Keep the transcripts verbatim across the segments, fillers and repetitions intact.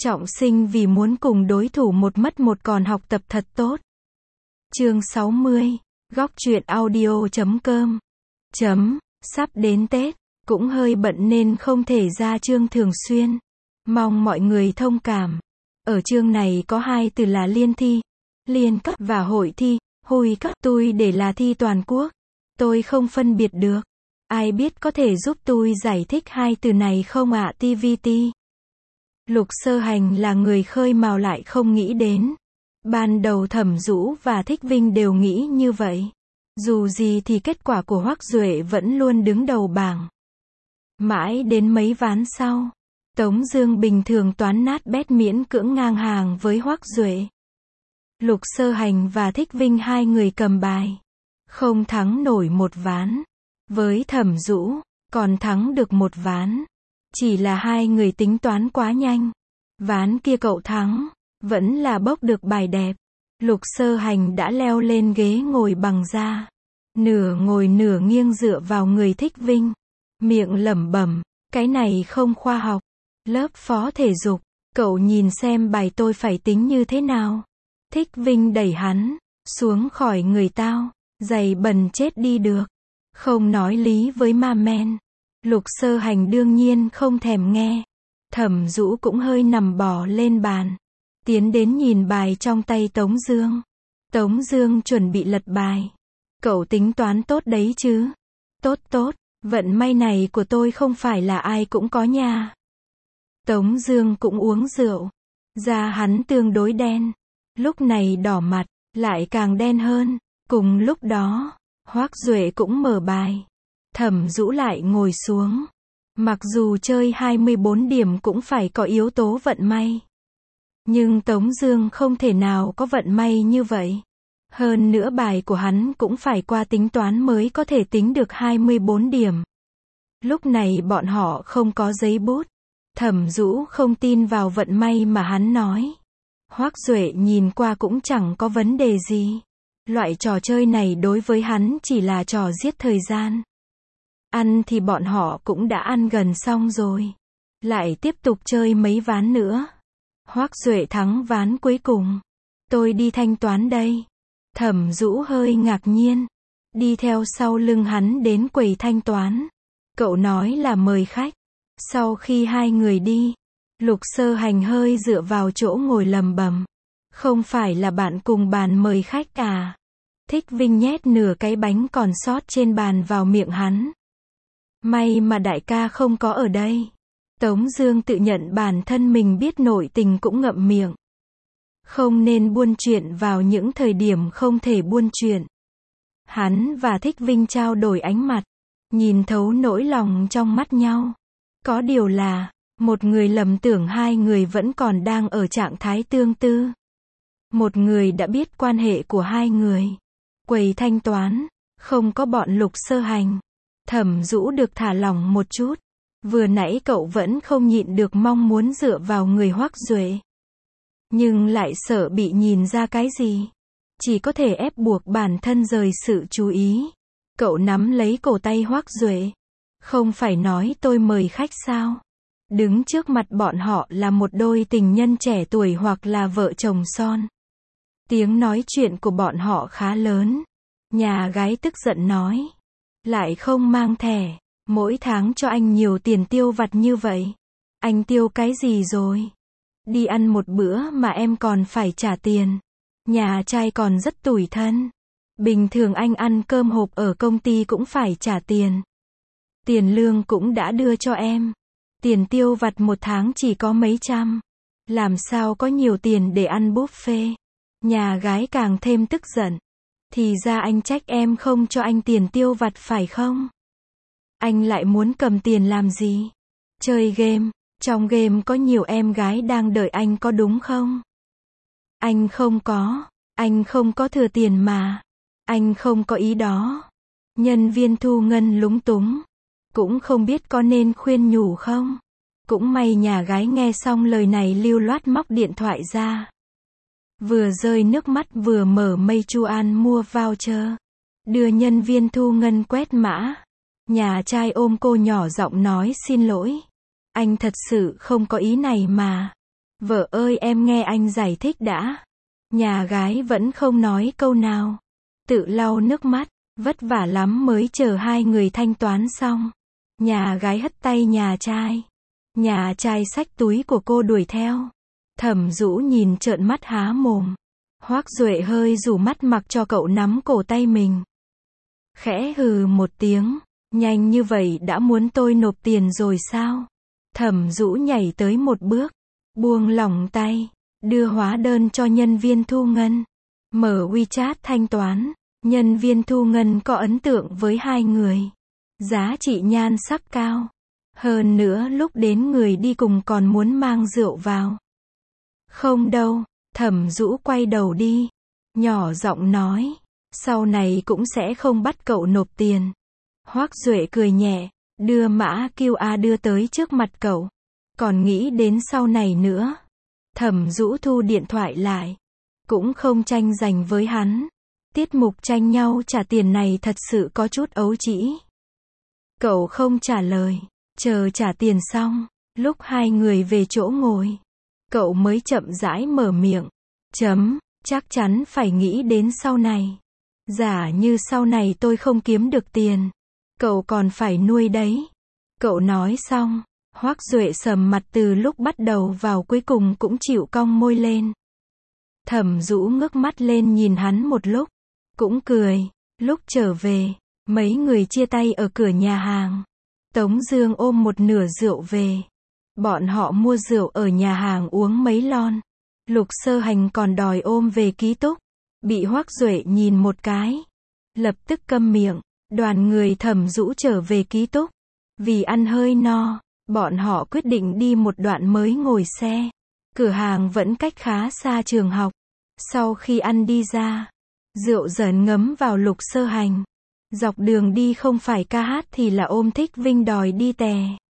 Trọng sinh vì muốn cùng đối thủ một mất một còn học tập thật tốt. Chương sáu mươi, góc truyện audio chấm com. Chấm, sắp đến Tết, cũng hơi bận nên không thể ra chương thường xuyên. Mong mọi người thông cảm. Ở chương này có hai từ là liên thi, liên cấp và hội thi, hội cấp. Tôi để là thi toàn quốc. Tôi không phân biệt được. Ai biết có thể giúp tôi giải thích hai từ này không ạ? tê vê tê. Lục Sơ Hành là người khơi mào lại không nghĩ đến. Ban đầu Thẩm Dũ và Thích Vinh đều nghĩ như vậy. Dù gì thì kết quả của Hoắc Duệ vẫn luôn đứng đầu bảng. Mãi đến mấy ván sau, Tống Dương bình thường toán nát bét miễn cưỡng ngang hàng với Hoắc Duệ. Lục Sơ Hành và Thích Vinh hai người cầm bài, không thắng nổi một ván. Với Thẩm Dũ, còn thắng được một ván. Chỉ là hai người tính toán quá nhanh. Ván kia cậu thắng, vẫn là bốc được bài đẹp. Lục Sơ Hành đã leo lên ghế ngồi bằng da, nửa ngồi nửa nghiêng dựa vào người Thích Vinh, miệng lẩm bẩm, cái này không khoa học. Lớp phó thể dục, cậu nhìn xem bài tôi phải tính như thế nào. Thích Vinh đẩy hắn xuống khỏi người tao, giày bẩn chết đi được. Không nói lý với ma men. Lục Sơ Hành đương nhiên không thèm nghe. Thẩm Dũ cũng hơi nằm bò lên bàn, tiến đến nhìn bài trong tay Tống Dương. Tống Dương chuẩn bị lật bài. Cậu tính toán tốt đấy chứ? Tốt tốt, vận may này của tôi không phải là ai cũng có nha. Tống Dương cũng uống rượu, da hắn tương đối đen, lúc này đỏ mặt, lại càng đen hơn. Cùng lúc đó, Hoắc Duệ cũng mở bài. Thẩm Dũ lại ngồi xuống. Mặc dù chơi hai mươi bốn điểm cũng phải có yếu tố vận may. Nhưng Tống Dương không thể nào có vận may như vậy. Hơn nữa bài của hắn cũng phải qua tính toán mới có thể tính được hai mươi bốn điểm. Lúc này bọn họ không có giấy bút. Thẩm Dũ không tin vào vận may mà hắn nói. Hoắc Duệ nhìn qua cũng chẳng có vấn đề gì. Loại trò chơi này đối với hắn chỉ là trò giết thời gian. Ăn thì bọn họ cũng đã ăn gần xong rồi. Lại tiếp tục chơi mấy ván nữa. Hoắc Duệ thắng ván cuối cùng. Tôi đi thanh toán đây. Thẩm Dũ hơi ngạc nhiên. Đi theo sau lưng hắn đến quầy thanh toán. Cậu nói là mời khách. Sau khi hai người đi, Lục Sơ Hành hơi dựa vào chỗ ngồi lầm bầm. Không phải là bạn cùng bàn mời khách à? Thích Vinh nhét nửa cái bánh còn sót trên bàn vào miệng hắn. May mà đại ca không có ở đây. Tống Dương tự nhận bản thân mình biết nội tình cũng ngậm miệng. Không nên buôn chuyện vào những thời điểm không thể buôn chuyện. Hắn và Thích Vinh trao đổi ánh mặt, nhìn thấu nỗi lòng trong mắt nhau. Có điều là, một người lầm tưởng hai người vẫn còn đang ở trạng thái tương tư. Một người đã biết quan hệ của hai người. Quầy thanh toán, không có bọn Lục Sơ Hành. Thẩm Dũ được thả lỏng một chút. Vừa nãy cậu vẫn không nhịn được mong muốn dựa vào người Hoắc Duệ. Nhưng lại sợ bị nhìn ra cái gì. Chỉ có thể ép buộc bản thân rời sự chú ý. Cậu nắm lấy cổ tay Hoắc Duệ. Không phải nói tôi mời khách sao? Đứng trước mặt bọn họ là một đôi tình nhân trẻ tuổi hoặc là vợ chồng son. Tiếng nói chuyện của bọn họ khá lớn. Nhà gái tức giận nói. Lại không mang thẻ. Mỗi tháng cho anh nhiều tiền tiêu vặt như vậy. Anh tiêu cái gì rồi? Đi ăn một bữa mà em còn phải trả tiền. Nhà trai còn rất tủi thân. Bình thường anh ăn cơm hộp ở công ty cũng phải trả tiền. Tiền lương cũng đã đưa cho em. Tiền tiêu vặt một tháng chỉ có mấy trăm. Làm sao có nhiều tiền để ăn buffet? Nhà gái càng thêm tức giận. Thì ra anh trách em không cho anh tiền tiêu vặt phải không? Anh lại muốn cầm tiền làm gì? Chơi game. Trong game có nhiều em gái đang đợi anh có đúng không? Anh không có. Anh không có thừa tiền mà. Anh không có ý đó. Nhân viên thu ngân lúng túng. Cũng không biết có nên khuyên nhủ không? Cũng may nhà gái nghe xong lời này lưu loát móc điện thoại ra. Vừa rơi nước mắt vừa mở Mây Chu An mua voucher. Đưa nhân viên thu ngân quét mã. Nhà trai ôm cô nhỏ giọng nói xin lỗi. Anh thật sự không có ý này mà. Vợ ơi em nghe anh giải thích đã. Nhà gái vẫn không nói câu nào. Tự lau nước mắt, vất vả lắm mới chờ hai người thanh toán xong. Nhà gái hất tay nhà trai. Nhà trai xách túi của cô đuổi theo. Thẩm Dũ nhìn trợn mắt há mồm. Hoắc Duệ hơi rủ mắt mặc cho cậu nắm cổ tay mình. Khẽ hừ một tiếng, nhanh như vậy đã muốn tôi nộp tiền rồi sao? Thẩm Dũ nhảy tới một bước, buông lỏng tay, đưa hóa đơn cho nhân viên thu ngân. Mở WeChat thanh toán, nhân viên thu ngân có ấn tượng với hai người. Giá trị nhan sắc cao. Hơn nữa lúc đến người đi cùng còn muốn mang rượu vào. Không đâu, Thẩm Dũ quay đầu đi, nhỏ giọng nói, sau này cũng sẽ không bắt cậu nộp tiền. Hoắc Duệ cười nhẹ, đưa mã quy rờ đưa tới trước mặt cậu. Còn nghĩ đến sau này nữa. Thẩm Dũ thu điện thoại lại, cũng không tranh giành với hắn. Tiết mục tranh nhau trả tiền này thật sự có chút ấu trĩ. Cậu không trả lời, chờ trả tiền xong, lúc hai người về chỗ ngồi, cậu mới chậm rãi mở miệng. Chấm, chắc chắn phải nghĩ đến sau này. Giả như sau này tôi không kiếm được tiền, cậu còn phải nuôi đấy. Cậu nói xong, Hoắc Duệ sầm mặt từ lúc bắt đầu vào cuối cùng cũng chịu cong môi lên. Thẩm Dũ ngước mắt lên nhìn hắn một lúc, cũng cười. Lúc trở về, mấy người chia tay ở cửa nhà hàng. Tống Dương ôm một nửa rượu về. Bọn họ mua rượu ở nhà hàng uống mấy lon. Lục Sơ Hành còn đòi ôm về ký túc. Bị Hoắc Duệ nhìn một cái, lập tức câm miệng. Đoàn người Thẩm Dũ trở về ký túc. Vì ăn hơi no, bọn họ quyết định đi một đoạn mới ngồi xe. Cửa hàng vẫn cách khá xa trường học. Sau khi ăn đi ra, rượu dần ngấm vào Lục Sơ Hành. Dọc đường đi không phải ca hát thì là ôm Thích Vinh đòi đi tè.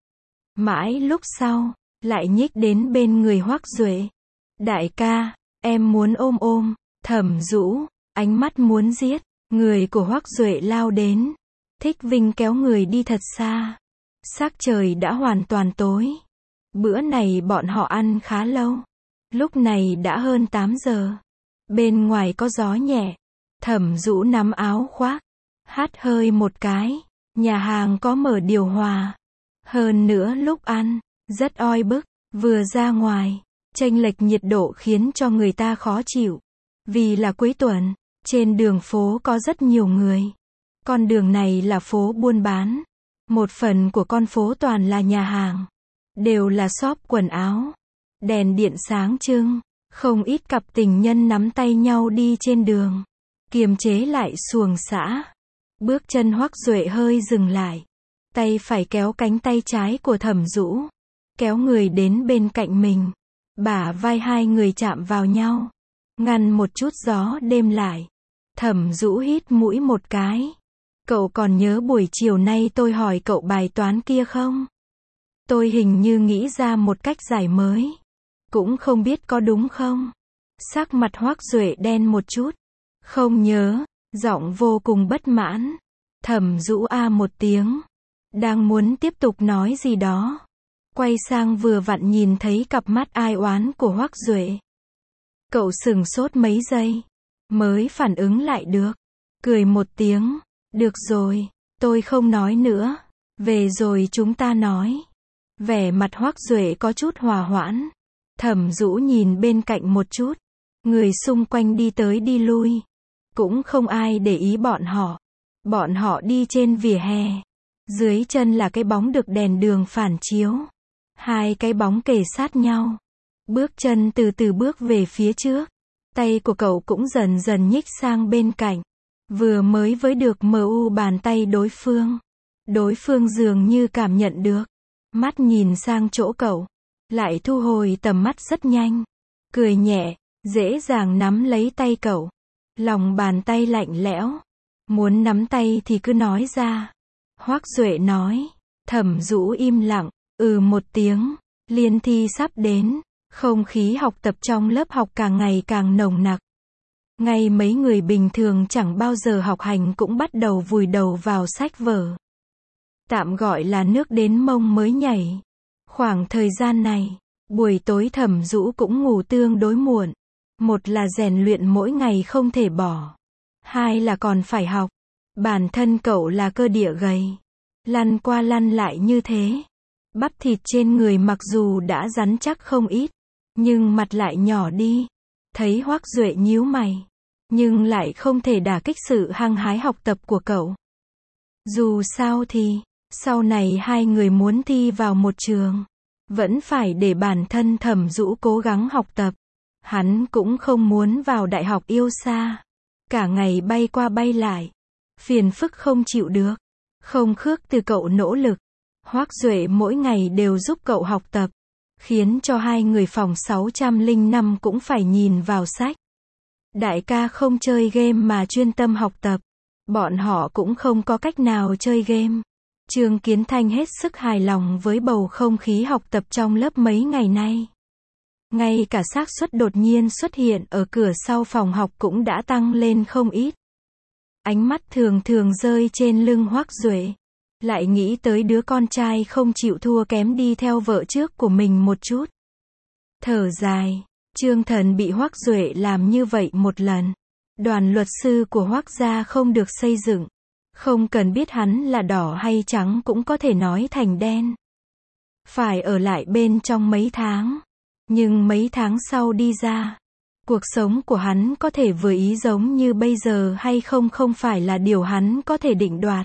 Mãi lúc sau, lại nhích đến bên người Hoắc Duệ. Đại ca, em muốn ôm ôm. Thẩm Dũ, ánh mắt muốn giết. Người của Hoắc Duệ lao đến. Thích Vinh kéo người đi thật xa. Sắc trời đã hoàn toàn tối. Bữa này bọn họ ăn khá lâu. Lúc này đã hơn tám giờ. Bên ngoài có gió nhẹ. Thẩm Dũ nắm áo khoác, hắt hơi một cái. Nhà hàng có mở điều hòa. Hơn nữa lúc ăn, rất oi bức. Vừa ra ngoài, chênh lệch nhiệt độ khiến cho người ta khó chịu. Vì là cuối tuần, trên đường phố có rất nhiều người. Con đường này là phố buôn bán. Một phần của con phố toàn là nhà hàng. Đều là shop quần áo. Đèn điện sáng trưng. Không ít cặp tình nhân nắm tay nhau đi trên đường. Kiềm chế lại xuồng xã. Bước chân Hoắc Duệ hơi dừng lại. Tay phải kéo cánh tay trái của Thẩm Dũ. Kéo người đến bên cạnh mình. Bả vai hai người chạm vào nhau. Ngăn một chút gió đêm lại. Thẩm Dũ hít mũi một cái. Cậu còn nhớ buổi chiều nay tôi hỏi cậu bài toán kia không? Tôi hình như nghĩ ra một cách giải mới. Cũng không biết có đúng không? Sắc mặt Hoắc Duệ đen một chút. Không nhớ, giọng vô cùng bất mãn. Thẩm Dũ a một tiếng. Đang muốn tiếp tục nói gì đó. Quay sang vừa vặn nhìn thấy cặp mắt ai oán của Hoắc Duệ. Cậu sửng sốt mấy giây. Mới phản ứng lại được. Cười một tiếng. Được rồi, tôi không nói nữa. Về rồi chúng ta nói. Vẻ mặt Hoắc Duệ có chút hòa hoãn. Thẩm Dũ nhìn bên cạnh một chút. Người xung quanh đi tới đi lui. Cũng không ai để ý bọn họ. Bọn họ đi trên vỉa hè. Dưới chân là cái bóng được đèn đường phản chiếu. Hai cái bóng kề sát nhau. Bước chân từ từ bước về phía trước. Tay của cậu cũng dần dần nhích sang bên cạnh. Vừa mới với được mờ u bàn tay đối phương. Đối phương dường như cảm nhận được. Mắt nhìn sang chỗ cậu. Lại thu hồi tầm mắt rất nhanh. Cười nhẹ, dễ dàng nắm lấy tay cậu. Lòng bàn tay lạnh lẽo. Muốn nắm tay thì cứ nói ra. Hoắc Duệ nói. Thẩm Dũ im lặng, ừ một tiếng. Liên thi sắp đến. Không khí học tập trong lớp học càng ngày càng nồng nặc. Ngay mấy người bình thường chẳng bao giờ học hành cũng bắt đầu vùi đầu vào sách vở. Tạm gọi là nước đến mông mới nhảy. Khoảng thời gian này, Buổi tối Thẩm Dũ cũng ngủ tương đối muộn. Một là rèn luyện mỗi ngày không thể bỏ. Hai là còn phải học. Bản thân cậu là cơ địa gầy. Lăn qua lăn lại như thế. Bắp thịt trên người mặc dù đã rắn chắc không ít, nhưng mặt lại nhỏ đi. Thấy Hoắc Duệ nhíu mày, nhưng lại không thể đả kích sự hăng hái học tập của cậu. Dù sao thì, sau này hai người muốn thi vào một trường, vẫn phải để bản thân Thẩm Dũ cố gắng học tập. Hắn cũng không muốn vào đại học yêu xa. Cả ngày bay qua bay lại. Phiền phức không chịu được. Không khước từ cậu nỗ lực. Hoắc Duệ mỗi ngày đều giúp cậu học tập. Khiến cho hai người phòng sáu trăm lẻ năm cũng phải nhìn vào sách. Đại ca không chơi game mà chuyên tâm học tập. Bọn họ cũng không có cách nào chơi game. Trương Kiến Thanh hết sức hài lòng với bầu không khí học tập trong lớp mấy ngày nay. Ngay cả xác suất đột nhiên xuất hiện ở cửa sau phòng học cũng đã tăng lên không ít. Ánh mắt thường thường rơi trên lưng Hoắc Duệ. Lại nghĩ tới đứa con trai không chịu thua kém đi theo vợ trước của mình một chút. Thở dài, Trương Thần bị Hoắc Duệ làm như vậy một lần. Đoàn luật sư của Hoắc gia không được xây dựng. Không cần biết hắn là đỏ hay trắng cũng có thể nói thành đen. Phải ở lại bên trong mấy tháng. Nhưng mấy tháng sau đi ra, cuộc sống của hắn có thể vừa ý giống như bây giờ hay không không phải là điều hắn có thể định đoạt.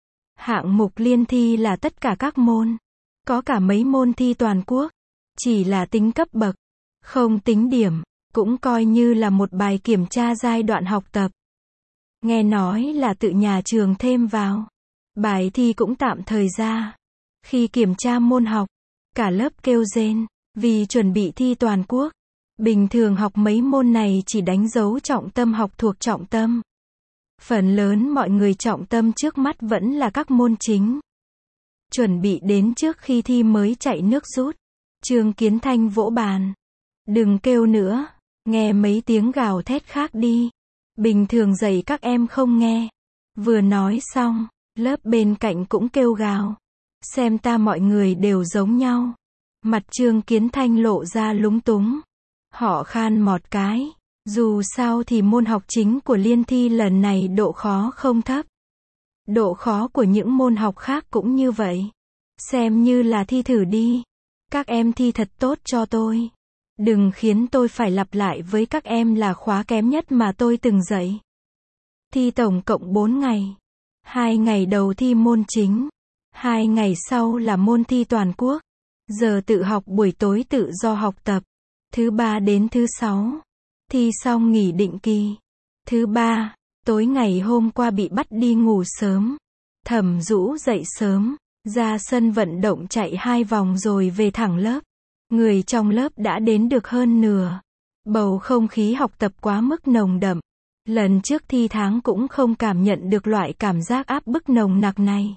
Hạng mục liên thi là tất cả các môn. Có cả mấy môn thi toàn quốc. Chỉ là tính cấp bậc. Không tính điểm. Cũng coi như là một bài kiểm tra giai đoạn học tập. Nghe nói là tự nhà trường thêm vào. Bài thi cũng tạm thời ra. Khi kiểm tra môn học, cả lớp kêu rên. Vì chuẩn bị thi toàn quốc. Bình thường học mấy môn này chỉ đánh dấu trọng tâm học thuộc trọng tâm. Phần lớn mọi người trọng tâm trước mắt vẫn là các môn chính. Chuẩn bị đến trước khi thi mới chạy nước rút. Trương Kiến Thanh vỗ bàn. Đừng kêu nữa. Nghe mấy tiếng gào thét khác đi. Bình thường dạy các em không nghe. Vừa nói xong, lớp bên cạnh cũng kêu gào. Xem ta mọi người đều giống nhau. Mặt Trương Kiến Thanh lộ ra lúng túng. Họ khan một cái. Dù sao thì môn học chính của liên thi lần này độ khó không thấp. Độ khó của những môn học khác cũng như vậy. Xem như là thi thử đi. Các em thi thật tốt cho tôi. Đừng khiến tôi phải lặp lại với các em là khóa kém nhất mà tôi từng dạy. Thi tổng cộng bốn ngày. Hai ngày đầu thi môn chính. Hai ngày sau là môn thi toàn quốc. Giờ tự học buổi tối tự do học tập. Thứ ba đến thứ sáu. Thi xong nghỉ định kỳ. Thứ ba, tối ngày hôm qua bị bắt đi ngủ sớm. Thẩm Dũ dậy sớm. Ra sân vận động chạy hai vòng rồi về thẳng lớp. Người trong lớp đã đến được hơn nửa. Bầu không khí học tập quá mức nồng đậm. Lần trước thi tháng cũng không cảm nhận được loại cảm giác áp bức nồng nặc này.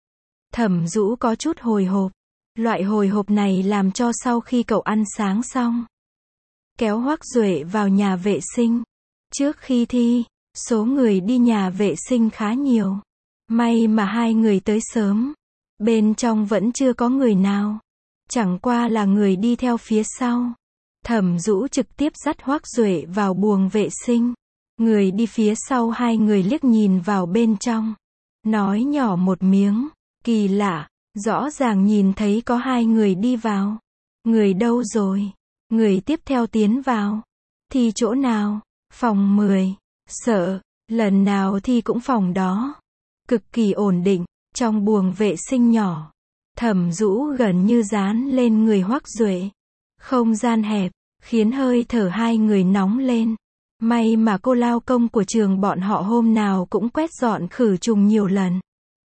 Thẩm Dũ có chút hồi hộp. Loại hồi hộp này làm cho sau khi cậu ăn sáng xong, kéo Hoắc Duệ vào nhà vệ sinh. Trước khi thi, số người đi nhà vệ sinh khá nhiều. May mà hai người tới sớm. Bên trong vẫn chưa có người nào. Chẳng qua là người đi theo phía sau. Thẩm Dũ trực tiếp dắt Hoắc Duệ vào buồng vệ sinh. Người đi phía sau hai người liếc nhìn vào bên trong. Nói nhỏ một miếng. Kỳ lạ. Rõ ràng nhìn thấy có hai người đi vào. Người đâu rồi? Người tiếp theo tiến vào. Thi chỗ nào? Phòng mười. Sợ. Lần nào thi cũng phòng đó. Cực kỳ ổn định. Trong buồng vệ sinh nhỏ. Thẩm Dũ gần như dán lên người Hoắc Duệ. Không gian hẹp. Khiến hơi thở hai người nóng lên. May mà cô lao công của trường bọn họ hôm nào cũng quét dọn khử trùng nhiều lần.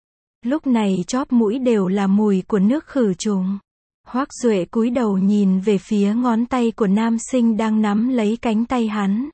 Lúc này chóp mũi đều là mùi của nước khử trùng. Hoắc Duệ cúi đầu nhìn về phía ngón tay của nam sinh đang nắm lấy cánh tay hắn.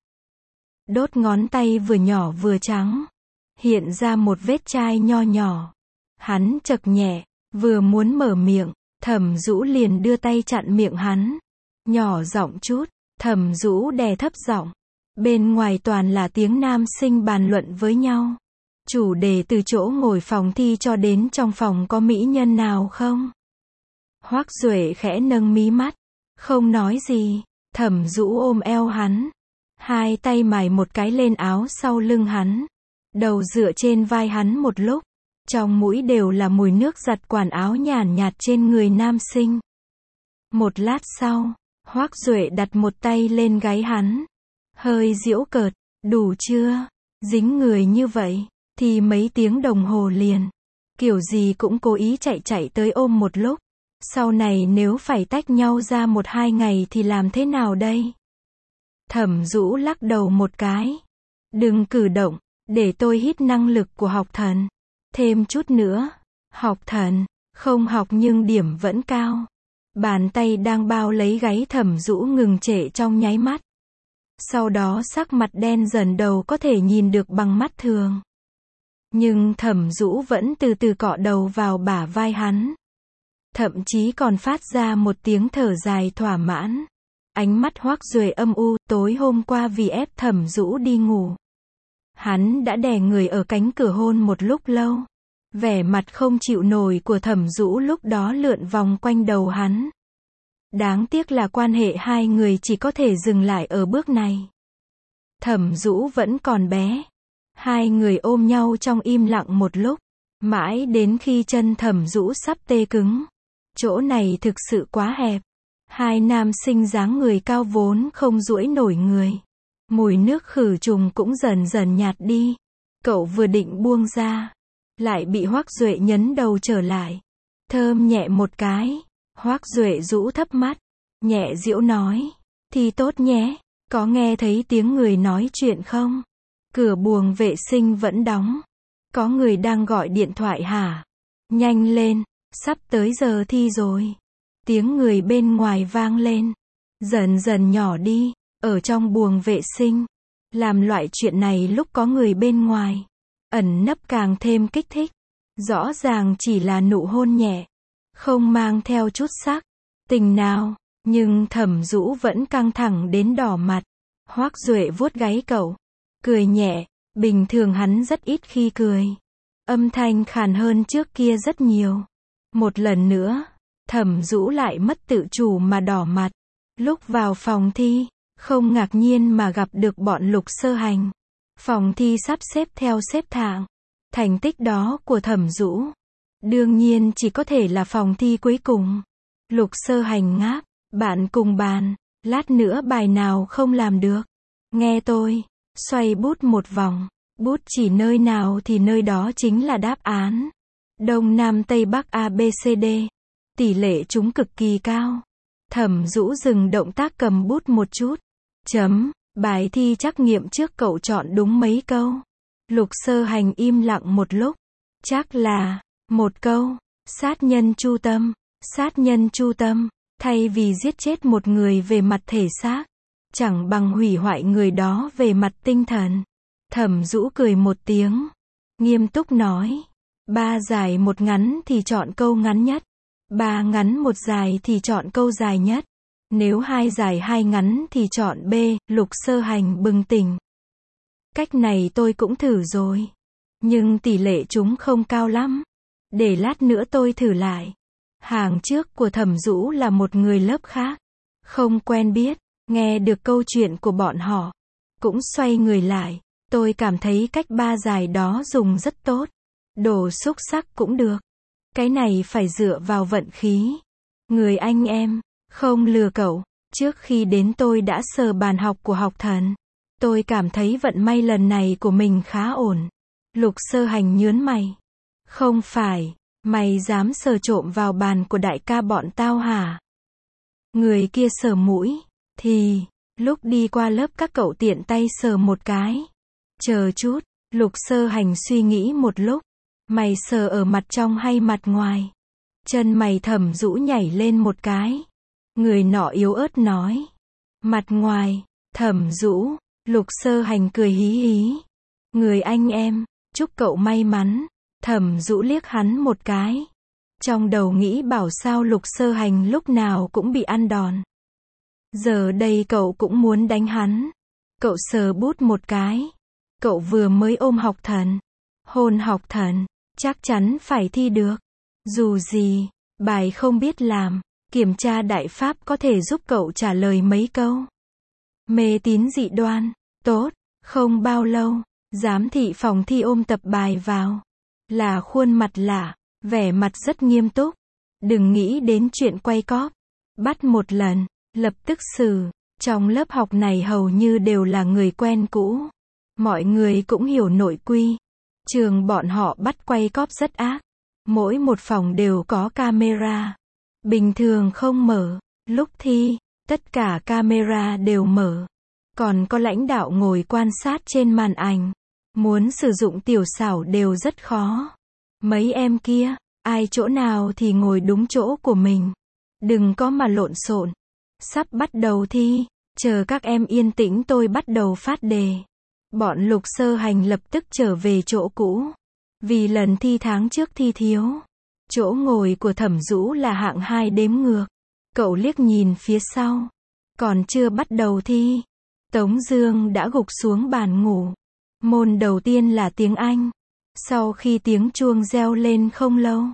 Đốt ngón tay vừa nhỏ vừa trắng. Hiện ra một vết chai nho nhỏ. Hắn chậc nhẹ, vừa muốn mở miệng, Thẩm Dũ liền đưa tay chặn miệng hắn. Nhỏ giọng chút, Thẩm Dũ đè thấp giọng. Bên ngoài toàn là tiếng nam sinh bàn luận với nhau. Chủ đề từ chỗ ngồi phòng thi cho đến trong phòng có mỹ nhân nào không? Hoắc Duệ khẽ nâng mí mắt. Không nói gì, Thẩm Dũ ôm eo hắn. Hai tay mài một cái lên áo sau lưng hắn. Đầu dựa trên vai hắn một lúc. Trong mũi đều là mùi nước giặt quần áo nhàn nhạt trên người nam sinh. Một lát sau, Hoắc Duệ đặt một tay lên gáy hắn. Hơi giễu cợt, đủ chưa? Dính người như vậy, thì mấy tiếng đồng hồ liền. Kiểu gì cũng cố ý chạy chạy tới ôm một lúc. Sau này nếu phải tách nhau ra một hai ngày thì làm thế nào đây? Thẩm Dũ lắc đầu một cái. Đừng cử động, để tôi hít năng lực của học thần. Thêm chút nữa. Học thần, không học nhưng điểm vẫn cao. Bàn tay đang bao lấy gáy Thẩm Dũ ngừng trệ trong nháy mắt. Sau đó sắc mặt đen dần đầu có thể nhìn được bằng mắt thường. Nhưng Thẩm Dũ vẫn từ từ cọ đầu vào bả vai hắn. Thậm chí còn phát ra một tiếng thở dài thỏa mãn. Ánh mắt Hoắc Duệ âm u, tối hôm qua vì ép Thẩm Dũ đi ngủ. Hắn đã đè người ở cánh cửa hôn một lúc lâu. Vẻ mặt không chịu nổi của Thẩm Dũ lúc đó lượn vòng quanh đầu hắn. Đáng tiếc là quan hệ hai người chỉ có thể dừng lại ở bước này. Thẩm Dũ vẫn còn bé. Hai người ôm nhau trong im lặng một lúc. Mãi đến khi chân Thẩm Dũ sắp tê cứng. Chỗ này thực sự quá hẹp. Hai nam sinh dáng người cao vốn không duỗi nổi người. Mùi nước khử trùng cũng dần dần nhạt đi. Cậu vừa định buông ra. Lại bị Hoắc Duệ nhấn đầu trở lại. Thơm nhẹ một cái. Hoắc Duệ rũ thấp mắt. Nhẹ giễu nói. Thì tốt nhé. Có nghe thấy tiếng người nói chuyện không? Cửa buồng vệ sinh vẫn đóng. Có người đang gọi điện thoại hả? Nhanh lên. Sắp tới giờ thi rồi. Tiếng người bên ngoài vang lên. Dần dần nhỏ đi. Ở trong buồng vệ sinh. Làm loại chuyện này lúc có người bên ngoài. Ẩn nấp càng thêm kích thích. Rõ ràng chỉ là nụ hôn nhẹ. Không mang theo chút sắc. Tình nào. Nhưng Thẩm Dũ vẫn căng thẳng đến đỏ mặt. Hoắc Duệ vuốt gáy cậu. Cười nhẹ. Bình thường hắn rất ít khi cười. Âm thanh khàn hơn trước kia rất nhiều. Một lần nữa. Thẩm Dũ lại mất tự chủ mà đỏ mặt. Lúc vào phòng thi. Không ngạc nhiên mà gặp được bọn Lục Sơ Hành. Phòng thi sắp xếp theo xếp hạng. Thành tích đó của Thẩm Dũ. Đương nhiên chỉ có thể là phòng thi cuối cùng. Lục Sơ Hành ngáp. Bạn cùng bàn. Lát nữa bài nào không làm được. Nghe tôi. Xoay bút một vòng. Bút chỉ nơi nào thì nơi đó chính là đáp án. Đông Nam Tây Bắc A B C D. Tỷ lệ chúng cực kỳ cao. Thẩm Dũ dừng động tác cầm bút một chút. Chấm. Bài thi trắc nghiệm trước cậu chọn đúng mấy câu. Lục Sơ Hành im lặng một lúc. Chắc là một câu. Sát nhân chu tâm. Sát nhân chu tâm. Thay vì giết chết một người về mặt thể xác. Chẳng bằng hủy hoại người đó về mặt tinh thần. Thẩm Dũ cười một tiếng. Nghiêm túc nói. Ba dài một ngắn thì chọn câu ngắn nhất. Ba ngắn một dài thì chọn câu dài nhất. Nếu hai dài hai ngắn thì chọn B. Lục Sơ Hành bừng tỉnh. Cách này tôi cũng thử rồi. Nhưng tỷ lệ chúng không cao lắm. Để lát nữa tôi thử lại. Hàng trước của Thẩm Dũ là một người lớp khác. Không quen biết. Nghe được câu chuyện của bọn họ. Cũng xoay người lại. Tôi cảm thấy cách ba dài đó dùng rất tốt. Đồ xúc sắc cũng được. Cái này phải dựa vào vận khí. Người anh em. Không lừa cậu. Trước khi đến tôi đã sờ bàn học của học thần. Tôi cảm thấy vận may lần này của mình khá ổn. Lục Sơ Hành nhớn mày. Không phải. Mày dám sờ trộm vào bàn của đại ca bọn tao hả? Người kia sờ mũi. Thì. Lúc đi qua lớp các cậu tiện tay sờ một cái. Chờ chút. Lục Sơ Hành suy nghĩ một lúc. Mày sờ ở mặt trong hay mặt ngoài? Chân mày Thẩm Dũ nhảy lên một cái. Người nọ yếu ớt nói. Mặt ngoài. Thẩm Dũ. Lục Sơ Hành cười hí hí. Người anh em. Chúc cậu may mắn. Thẩm Dũ liếc hắn một cái. Trong đầu nghĩ bảo sao Lục Sơ Hành lúc nào cũng bị ăn đòn. Giờ đây cậu cũng muốn đánh hắn. Cậu sờ bút một cái. Cậu vừa mới ôm học thần. Hôn học thần. Chắc chắn phải thi được. Dù gì. Bài không biết làm. Kiểm tra đại pháp có thể giúp cậu trả lời mấy câu. Mê tín dị đoan. Tốt. Không bao lâu, giám thị phòng thi ôm tập bài vào. Là khuôn mặt lạ, vẻ mặt rất nghiêm túc. Đừng nghĩ đến chuyện quay cóp. Bắt một lần, lập tức xử. Trong lớp học này hầu như đều là người quen cũ. Mọi người cũng hiểu nội quy. Trường bọn họ bắt quay cóp rất ác. Mỗi một phòng đều có camera. Bình thường không mở. Lúc thi, tất cả camera đều mở. Còn có lãnh đạo ngồi quan sát trên màn ảnh. Muốn sử dụng tiểu xảo đều rất khó. Mấy em kia, ai chỗ nào thì ngồi đúng chỗ của mình. Đừng có mà lộn xộn. Sắp bắt đầu thi, chờ các em yên tĩnh tôi bắt đầu phát đề. Bọn Lục Sơ Hành lập tức trở về chỗ cũ. Vì lần thi tháng trước thi thiếu. Chỗ ngồi của Thẩm Dũ là hạng hai đếm ngược. Cậu liếc nhìn phía sau. Còn chưa bắt đầu thi. Tống Dương đã gục xuống bàn ngủ. Môn đầu tiên là tiếng Anh. Sau khi tiếng chuông reo lên không lâu,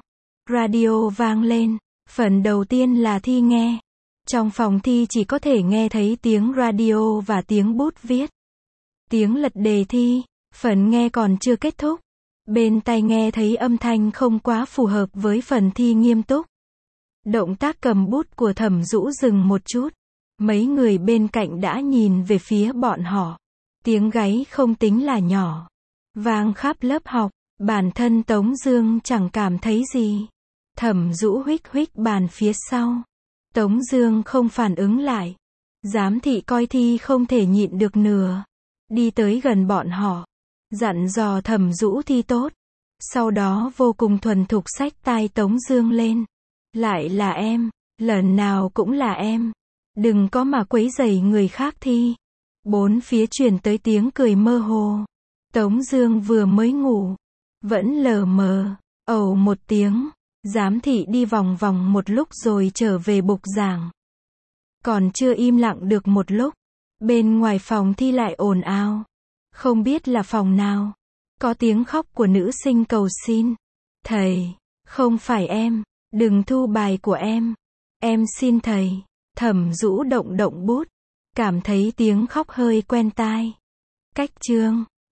radio vang lên. Phần đầu tiên là thi nghe. Trong phòng thi chỉ có thể nghe thấy tiếng radio và tiếng bút viết. Tiếng lật đề thi. Phần nghe còn chưa kết thúc. Bên tai nghe thấy âm thanh không quá phù hợp với phần thi nghiêm túc. Động tác cầm bút của Thẩm Dũ dừng một chút. Mấy người bên cạnh đã nhìn về phía bọn họ. Tiếng gáy không tính là nhỏ. Vang khắp lớp học. Bản thân Tống Dương chẳng cảm thấy gì. Thẩm Dũ huých huých bàn phía sau. Tống Dương không phản ứng lại. Giám thị coi thi không thể nhịn được nữa. Đi tới gần bọn họ. Dặn dò Thẩm Dũ thi tốt. Sau đó vô cùng thuần thục xách tai Tống Dương lên. Lại là em. Lần nào cũng là em. Đừng có mà quấy rầy người khác thi. Bốn phía truyền tới tiếng cười mơ hồ. Tống Dương vừa mới ngủ. Vẫn lờ mờ. Ầu một tiếng. Giám thị đi vòng vòng một lúc rồi trở về bục giảng. Còn chưa im lặng được một lúc. Bên ngoài phòng thi lại ồn ào. Không biết là phòng nào. Có tiếng khóc của nữ sinh cầu xin. Thầy, không phải em. Đừng thu bài của em. Em xin thầy. Thẩm Dũ động động bút. Cảm thấy tiếng khóc hơi quen tai. Cách chương.